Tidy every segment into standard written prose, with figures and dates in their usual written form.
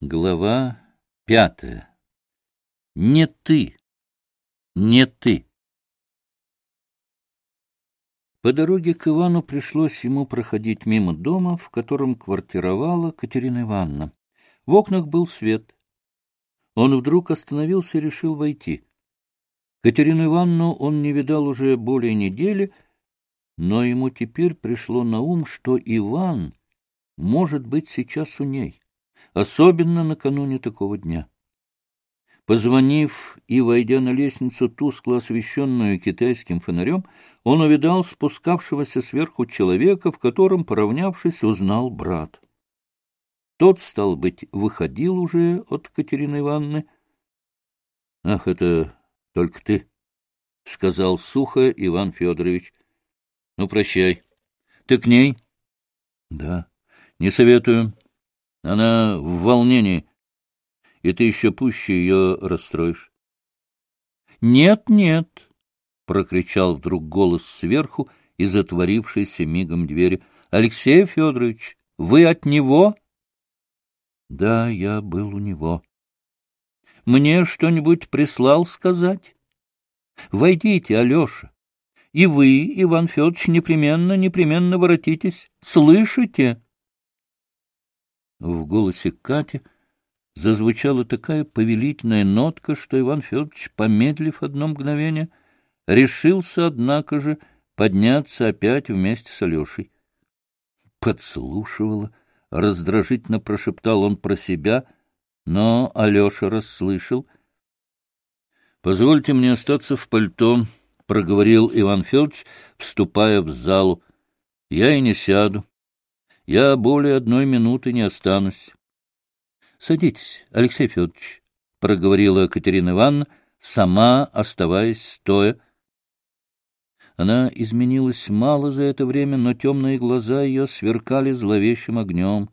Глава 5. Не ты, не ты. По дороге к Ивану пришлось ему проходить мимо дома, в котором квартировала Катерина Ивановна. В окнах был свет. Он вдруг остановился и решил войти. Катерину Ивановну он не видал уже более недели, но ему теперь пришло на ум, что Иван может быть сейчас у ней, особенно накануне такого дня. Позвонив и войдя на лестницу, тускло освещенную китайским фонарем, он увидал спускавшегося сверху человека, в котором, поравнявшись, узнал брат. Тот, стал быть, выходил уже от Катерины Ивановны. — Ах, это только ты, — сказал сухо Иван Федорович. — Ну, прощай. Ты к ней? — Да. — Не советую. Она в волнении, и ты еще пуще ее расстроишь. — Нет, нет, — прокричал вдруг голос сверху из отворившейся мигом двери. — Алексей Федорович, вы от него? — Да, я был у него. — Мне что-нибудь прислал сказать? — Войдите, Алеша. И вы, Иван Федорович, непременно воротитесь. Слышите? В голосе Кати зазвучала такая повелительная нотка, что Иван Федорович, помедлив одно мгновение, решился, однако же, подняться опять вместе с Алешей. Подслушивала, раздражительно прошептал он про себя, но Алеша расслышал. — Позвольте мне остаться в пальто, — проговорил Иван Федорович, вступая в залу. — Я и не сяду. Я более 1 минуты не останусь. — Садитесь, Алексей Федорович, — проговорила Катерина Ивановна, сама оставаясь стоя. Она изменилась мало за это время, но темные глаза ее сверкали зловещим огнем.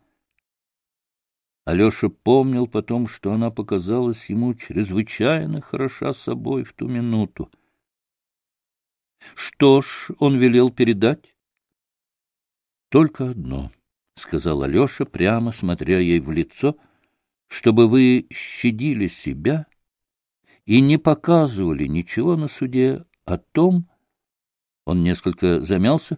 Алеша помнил потом, что она показалась ему чрезвычайно хороша собой в ту минуту. — Что ж, он велел передать? — Только одно, — сказал Алеша, прямо смотря ей в лицо, — чтобы вы щадили себя и не показывали ничего на суде о том, он несколько замялся,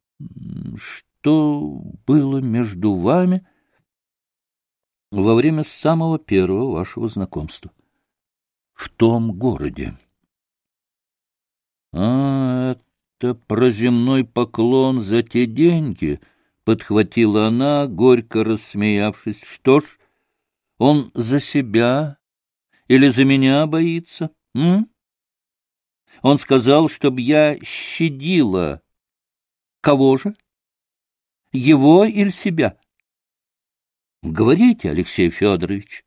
что было между вами во время самого первого вашего знакомства в том городе. — А, это про земной поклон за те деньги, — подхватила она, горько рассмеявшись. — Что ж, он за себя или за меня боится? Он сказал, чтобы я щадила. Кого же? Его или себя? Говорите, Алексей Федорович.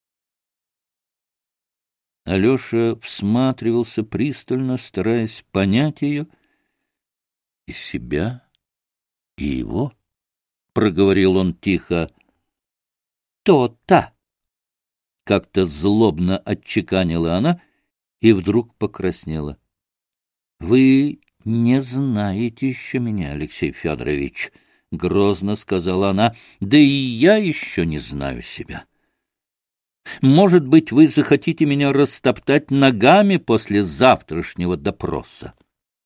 Алеша всматривался пристально, стараясь понять ее. — И себя, и его, — проговорил он тихо. — То-то! — как-то злобно отчеканила она и вдруг покраснела. — Вы не знаете еще меня, Алексей Федорович, — грозно сказала она, — да и я еще не знаю себя. Может быть, вы захотите меня растоптать ногами после завтрашнего допроса?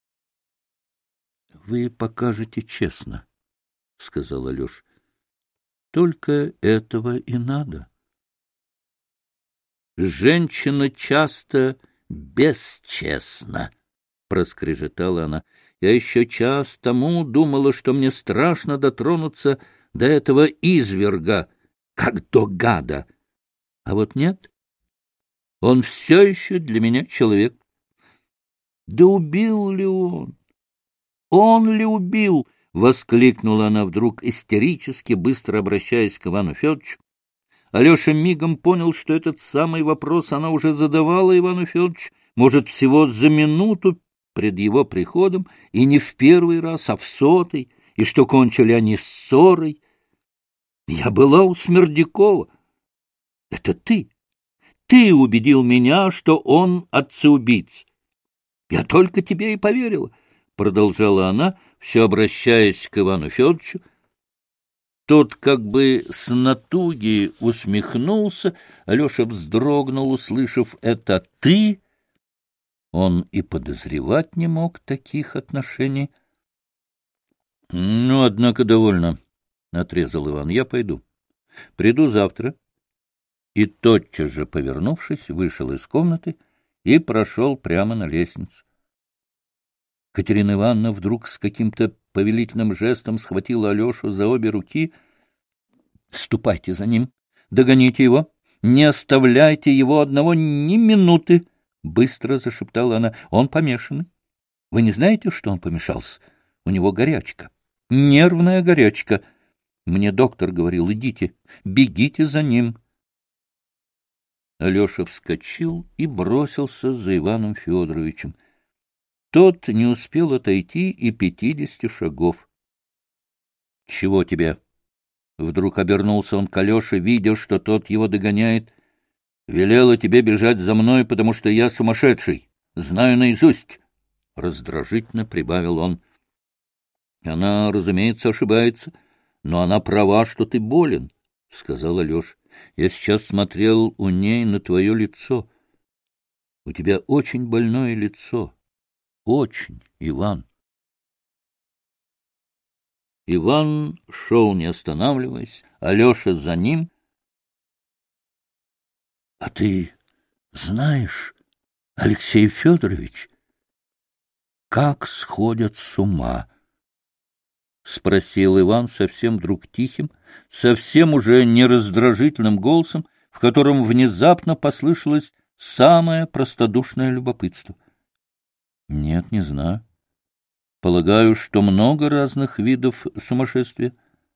— Вы покажете честно, — сказал Алеша. — Только этого и надо. — Женщина часто бесчестна, — проскрежетала она. — Я еще час тому думала, что мне страшно дотронуться до этого изверга, как до гада. А вот нет, он все еще для меня человек. Да убил ли он? Он ли убил? — воскликнула она вдруг истерически, быстро обращаясь к Ивану Федоровичу. Алеша мигом понял, что этот самый вопрос она уже задавала Ивану Федоровичу, может, всего за минуту пред его приходом, и не в первый раз, а в 100-й, и что кончили они ссорой. Я была у Смердякова. Это ты. Ты убедил меня, что он отца-убийц. Я только тебе и поверила, — продолжала она, все обращаясь к Ивану Федоровичу. Тот как бы с натуги усмехнулся. Алеша вздрогнул, услышав это «ты». Он и подозревать не мог таких отношений. — Ну, однако, довольно, — отрезал Иван. — Я пойду. Приду завтра. И тотчас же, повернувшись, вышел из комнаты и прошел прямо на лестницу. Катерина Ивановна вдруг с каким-то повелительным жестом схватила Алешу за обе руки. — Ступайте за ним, догоните его, не оставляйте его одного ни минуты, — быстро зашептала она. — Он помешанный. Вы не знаете, что он помешался? У него горячка, нервная горячка. Мне доктор говорил: идите, бегите за ним. Алеша вскочил и бросился за Иваном Федоровичем. Тот не успел отойти и 50 шагов. — Чего тебе? Вдруг обернулся он к Алёше, видя, что тот его догоняет. — Велела тебе бежать за мной, потому что я сумасшедший. Знаю наизусть. Раздражительно прибавил он. — Она, разумеется, ошибается, но она права, что ты болен, — сказал Алеша. — Я сейчас смотрел у ней на твое лицо. У тебя очень больное лицо. Очень, Иван. Иван шел, не останавливаясь, Алеша за ним. — А ты знаешь, Алексей Федорович, как сходят с ума? — спросил Иван совсем вдруг тихим, совсем уже нераздражительным голосом, в котором внезапно послышалось самое простодушное любопытство. — Нет, не знаю. Полагаю, что много разных видов сумасшествия.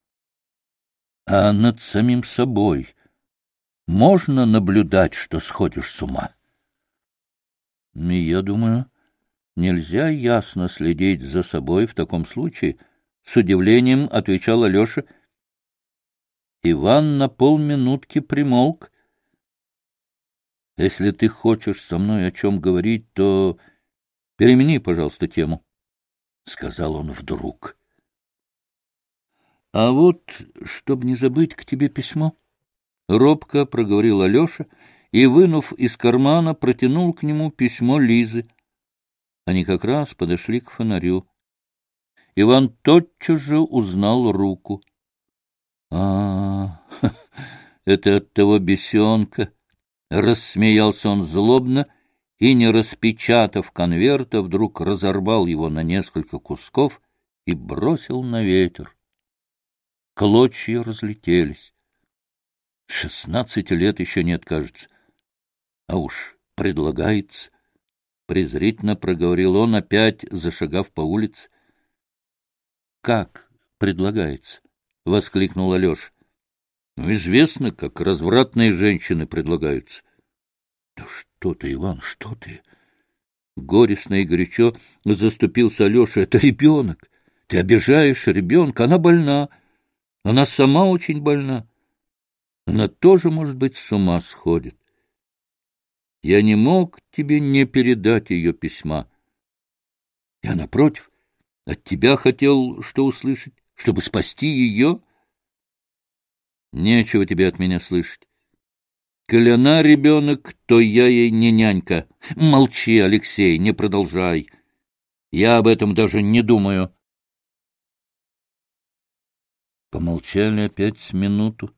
А над самим собой можно наблюдать, что сходишь с ума? Я думаю, нельзя ясно следить за собой в таком случае, — с удивлением отвечал Алеша. Иван на полминутки примолк. — Если ты хочешь со мной о чем говорить, то перемени, пожалуйста, тему, — сказал он вдруг. — А вот, чтоб не забыть, к тебе письмо, — робко проговорил Алеша и, вынув из кармана, протянул к нему письмо Лизы. Они как раз подошли к фонарю. Иван тотчас же узнал руку. — это от того бесенка! — рассмеялся он злобно и, не распечатав конверта, вдруг разорвал его на несколько кусков и бросил на ветер. Клочья разлетелись. 16 лет еще нет, кажется. А уж предлагается, — презрительно проговорил он, опять зашагав по улице. — Как предлагается? — воскликнул Алеша. — Ну, известно, как развратные женщины предлагаются. — Да что ты, Иван, что ты? Горестно и горячо заступился Алеша. — Это ребенок. Ты обижаешь ребенка. Она больна. Она сама очень больна. Она тоже, может быть, с ума сходит. Я не мог тебе не передать ее письма. Я, напротив, от тебя хотел что услышать, чтобы спасти ее. Нечего тебе от меня слышать. Коли она ребенок, то я ей не нянька. Молчи, Алексей, не продолжай. Я об этом даже не думаю. Помолчали опять с минуту.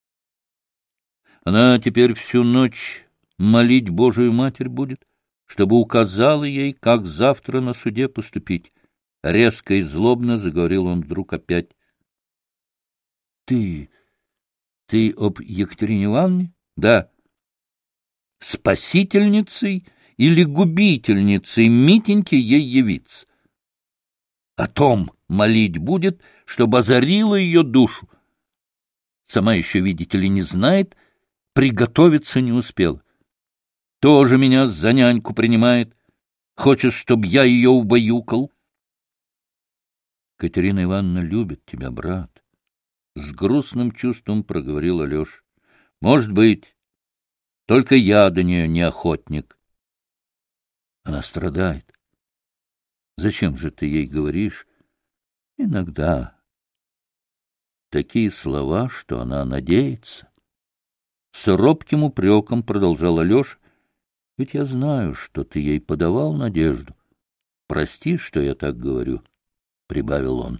Она теперь всю ночь молить Божию Матерь будет, чтобы указала ей, как завтра на суде поступить. Резко и злобно заговорил он вдруг опять. — Ты об Екатерине Ивановне? — Да. — Спасительницей или губительницей Митеньки ей явиться? О том молить будет, чтобы озарила ее душу. Сама еще, видите ли, не знает, приготовиться не успела. Тоже меня за няньку принимает. Хочет, чтобы я ее убаюкал. Катерина Ивановна любит тебя, брат. С грустным чувством проговорил Алеша. Может быть, только я до нее не охотник. Она страдает. Зачем же ты ей говоришь? Иногда. такие слова, что она надеется. С робким упреком продолжал Алеша. Ведь я знаю, что ты ей подавал надежду. Прости, что я так говорю, — прибавил он.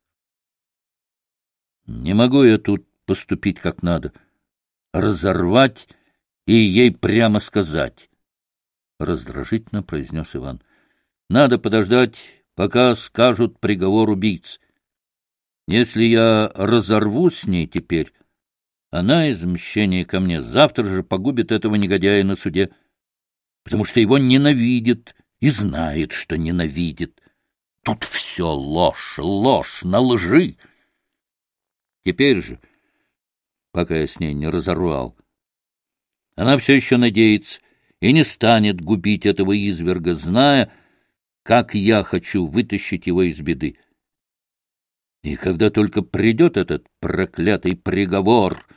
Не могу я тут поступить как надо, разорвать и ей прямо сказать, — раздражительно произнес Иван. Надо подождать, пока скажут приговор убийц. Если я разорву с ней теперь, она из мщения ко мне завтра же погубит этого негодяя на суде, потому что его ненавидит и знает, что ненавидит. Тут все ложь, ложь на лжи. Теперь же, пока я с ней не разорвал, она все еще надеется и не станет губить этого изверга, зная, как я хочу вытащить его из беды. И когда только придет этот проклятый приговор...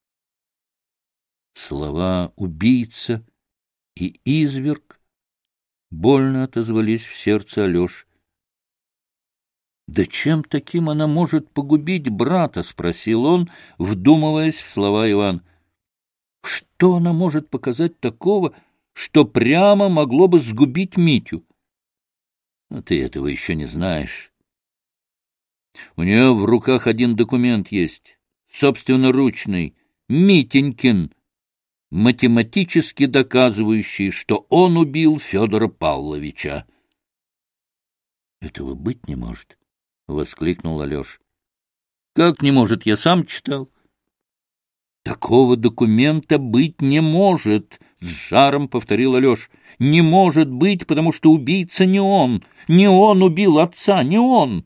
Слова «убийца» и «изверг» больно отозвались в сердце Алеши. «Да чем таким она может погубить брата?» — спросил он, вдумываясь в слова Ивана. «Что она может показать такого, что прямо могло бы сгубить Митю?» «Но ты этого еще не знаешь. У нее в руках один документ есть, собственноручный, Митенькин, математически доказывающий, что он убил Федора Павловича». «Этого быть не может», — воскликнул Алеша. «Как не может? Я сам читал». «Такого документа быть не может», — с жаром повторил Алеша. «Не может быть, потому что убийца не он. Не он убил отца, не он».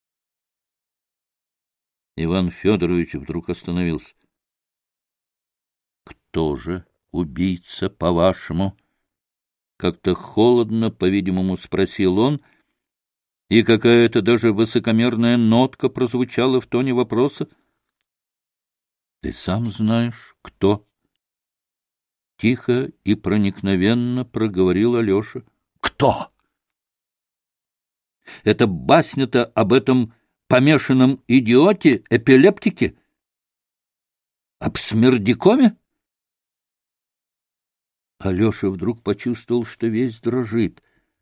Иван Федорович вдруг остановился. «Кто же убийца, по-вашему?» Как-то холодно, по-видимому, спросил он, и какая-то даже высокомерная нотка прозвучала в тоне вопроса. «Ты сам знаешь, кто?» Тихо и проникновенно проговорил Алеша. «Кто?» «Это басня-то об этом помешанном идиоте, эпилептике? Об Смердякоме?» Алеша вдруг почувствовал, что весь дрожит.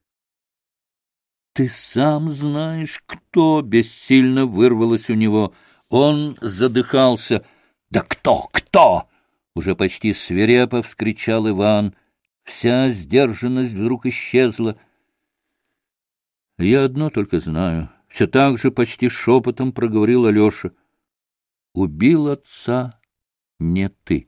«Ты сам знаешь, кто?» — бессильно вырвалось у него. Он задыхался. «Да кто? Кто?» — уже почти свирепо вскричал Иван. Вся сдержанность вдруг исчезла. «Я одно только знаю», — все так же почти шепотом проговорил Алеша. «Убил отца не ты».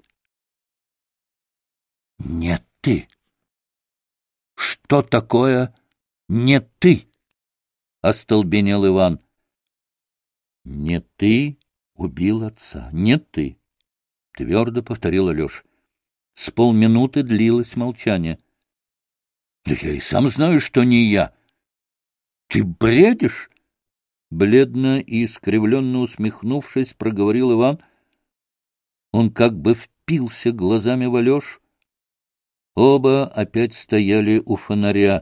«Не ты? Что такое не ты?» — остолбенел Иван. «Не ты убил отца, не ты», — твердо повторил Алеша. С полминуты длилось молчание. «Да я и сам знаю, что не я. Ты бредишь?» Бледно и искривленно усмехнувшись, проговорил Иван. Он как бы впился глазами в Алешу. Оба опять стояли у фонаря.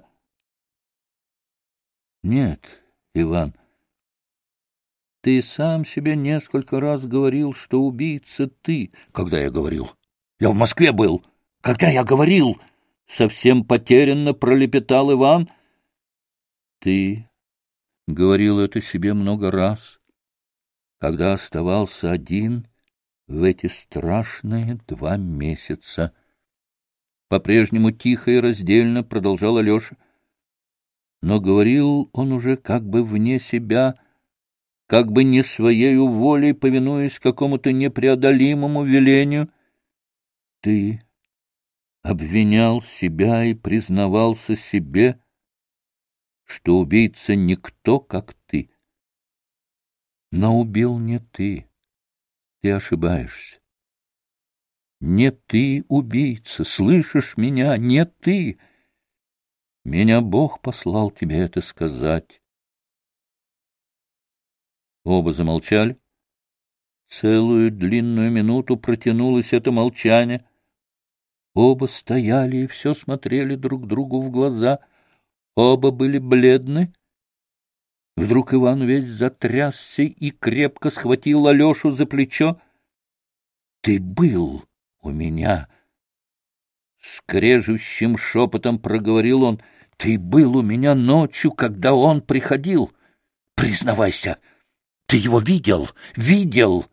«Нет, Иван, ты сам себе несколько раз говорил, что убийца ты». «Когда я говорил? Я в Москве был. Когда я говорил?» Совсем потерянно пролепетал Иван. «Ты говорил это себе много раз, когда оставался один в эти страшные 2 месяца». По-прежнему тихо и раздельно продолжал Алеша. Но говорил он уже как бы вне себя, как бы не своею волей, повинуясь какому-то непреодолимому велению. Ты обвинял себя и признавался себе, что убийца никто, как ты. Но убил не ты. Ты ошибаешься. Не ты убийца, слышишь меня? Не ты. Меня Бог послал тебе это сказать. Оба замолчали. Целую длинную минуту протянулось это молчание. Оба стояли и все смотрели друг другу в глаза. Оба были бледны. Вдруг Иван весь затрясся и крепко схватил Алешу за плечо. — Ты был у меня! — скрежущим шепотом проговорил он. — Ты был у меня ночью, когда он приходил. Признавайся, ты его видел? Видел?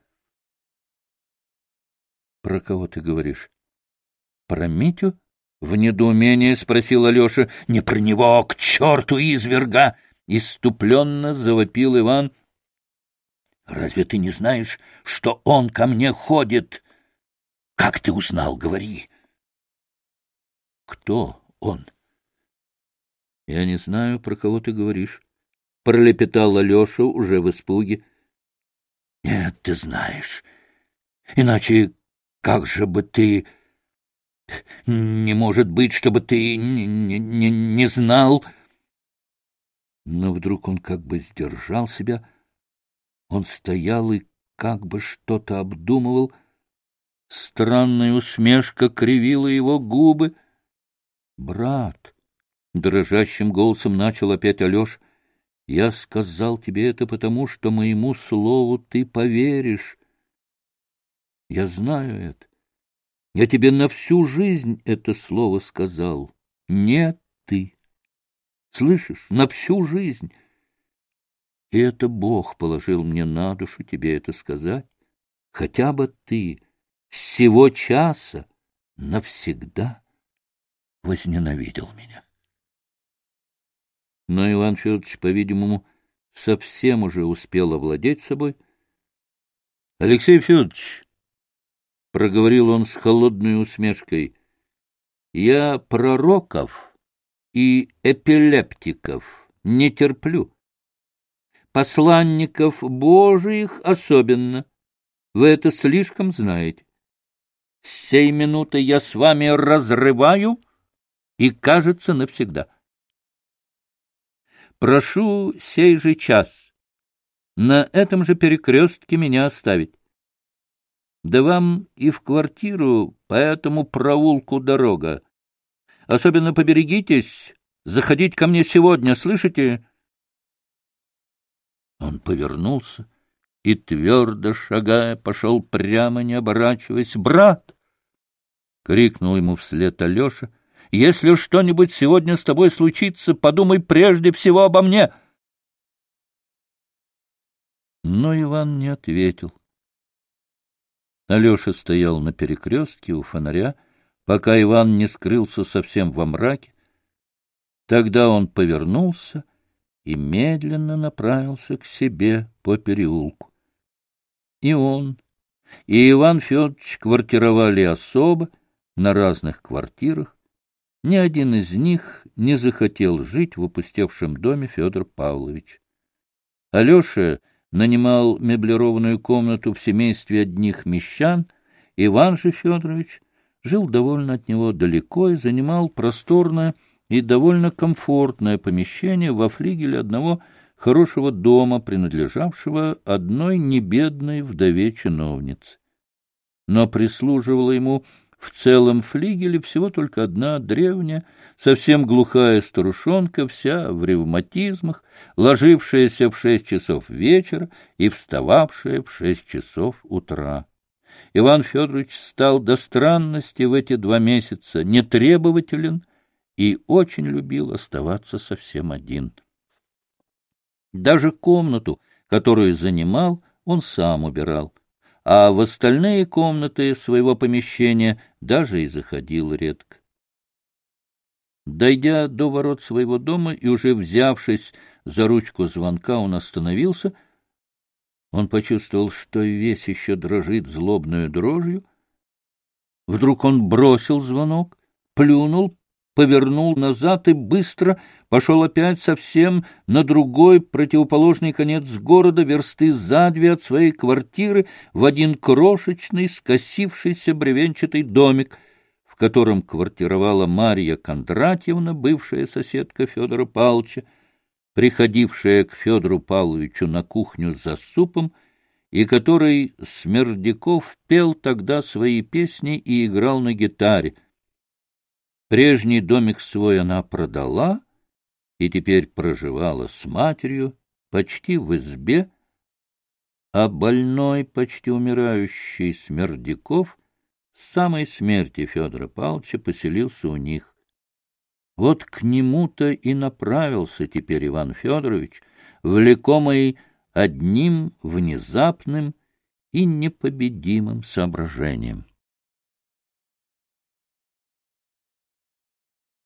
— Про кого ты говоришь? — Про Митю? — в недоумении спросил Алеша. — Не про него, к черту изверга! — исступленно завопил Иван. — Разве ты не знаешь, что он ко мне ходит? Как ты узнал, говори? — Кто он? — Я не знаю, про кого ты говоришь, — пролепетал Алеша уже в испуге. — Нет, ты знаешь. Иначе как же бы ты... Не может быть, чтобы ты не знал. Но вдруг он как бы сдержал себя. Он стоял и как бы что-то обдумывал. Странная усмешка кривила его губы. — Брат, — дрожащим голосом начал опять Алеша, — я сказал тебе это потому, что моему слову ты поверишь. Я знаю это. Я тебе на всю жизнь это слово сказал. Нет, ты. Слышишь, на всю жизнь. И это Бог положил мне на душу тебе это сказать. Хотя бы ты с сего часа навсегда возненавидел меня. Но Иван Федорович, по-видимому, совсем уже успел овладеть собой. — Алексей Федорович, — проговорил он с холодной усмешкой, — я пророков и эпилептиков не терплю. Посланников Божиих особенно. Вы это слишком знаете. С сей минуты я с вами разрываю и, кажется, навсегда. Прошу сей же час на этом же перекрестке меня оставить. Да вам и в квартиру по этому проулку дорога. Особенно поберегитесь заходить ко мне сегодня, слышите? Он повернулся и, твердо шагая, пошел прямо, не оборачиваясь. — Брат! — крикнул ему вслед Алеша. — Если что-нибудь сегодня с тобой случится, подумай прежде всего обо мне. Но Иван не ответил. Алеша стоял на перекрестке у фонаря, пока Иван не скрылся совсем во мраке. Тогда он повернулся и медленно направился к себе по переулку. И он, и Иван Федорович квартировали особо на разных квартирах. Ни один из них не захотел жить в опустевшем доме Федора Павловича. Алеша нанимал меблированную комнату в семействе одних мещан. Иван же Федорович жил довольно от него далеко и занимал просторное и довольно комфортное помещение во флигеле одного хорошего дома, принадлежавшего одной небедной вдове чиновницы. Но прислуживала ему в целом флигеле всего только одна древняя, совсем глухая старушонка, вся в ревматизмах, ложившаяся в 6 часов вечера и встававшая в 6 часов утра. Иван Федорович стал до странности в эти 2 месяца нетребователен и очень любил оставаться совсем один. Даже комнату, которую занимал, он сам убирал, а в остальные комнаты своего помещения даже и заходил редко. Дойдя до ворот своего дома и уже взявшись за ручку звонка, он остановился. Он почувствовал, что весь еще дрожит злобную дрожью. Вдруг он бросил звонок, плюнул, повернул назад и быстро пошел опять совсем на другой, противоположный конец города, версты за 2 от своей квартиры, в один крошечный, скосившийся бревенчатый домик, в котором квартировала Марья Кондратьевна, бывшая соседка Федора Павловича, приходившая к Федору Павловичу на кухню за супом, и которой Смердяков пел тогда свои песни и играл на гитаре. Прежний домик свой она продала и теперь проживала с матерью почти в избе, а больной, почти умирающий Смердяков с самой смерти Федора Павловича поселился у них. Вот к нему-то и направился теперь Иван Федорович, влекомый одним внезапным и непобедимым соображением.